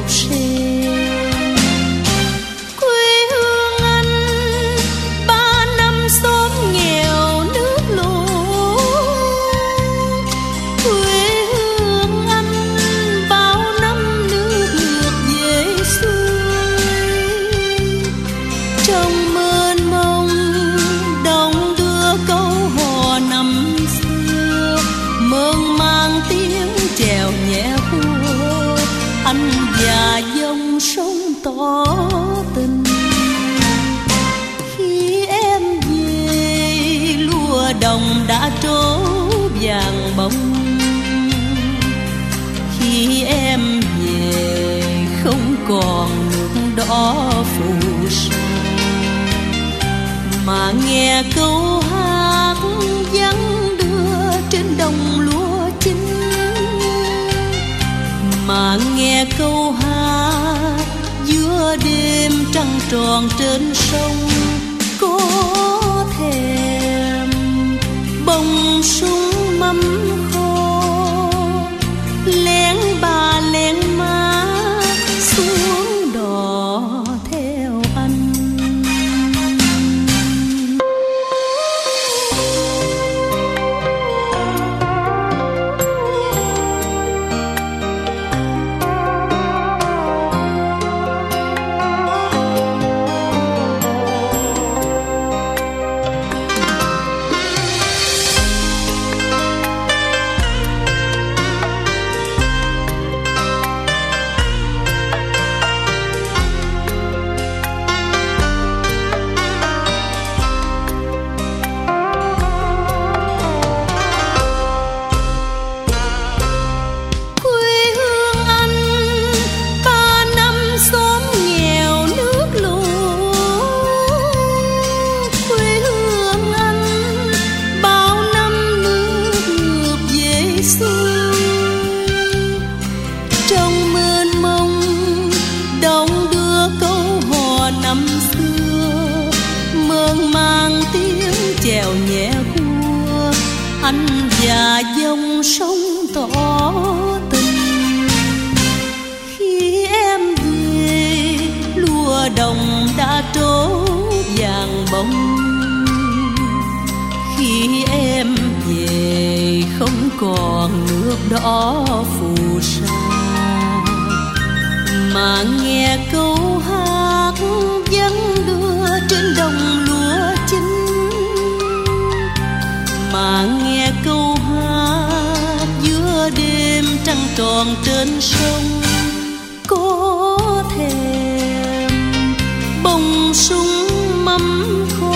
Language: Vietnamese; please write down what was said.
sen. Quê hương anh 3 năm xóm nghèo nước lụt, quê hương anh bao năm nước ngược về xuôi. Trong mênh mông đông đưa câu hò năm xưa, mơn mang tiếng chèo nhẹ của anh và dòng sông tỏ tình. Khi em về lúa đồng đã trổ vàng bông, khi em về không còn nước đỏ phù sa, mà nghe câu hát vắng đưa trên đồng lúa chín, mà nghe câu hát giữa đêm trăng tròn trên sông. Có thèm bông súng mắm kho, lén bà lén má xuống đò theo anh. Trong mênh mông đông đưa câu hò năm xưa, mơn mang tiếng chèo nhẹ của anh và dòng sông tỏ tình. Khi em về lúa đồng đã trổ vàng bông, khi em về không còn nước đỏ phù sa, mà nghe câu hát vắng đưa trên đồng lúa chín, mà nghe câu hát giữa đêm trăng tròn trên sông. Có thèm bông súng mắm kho,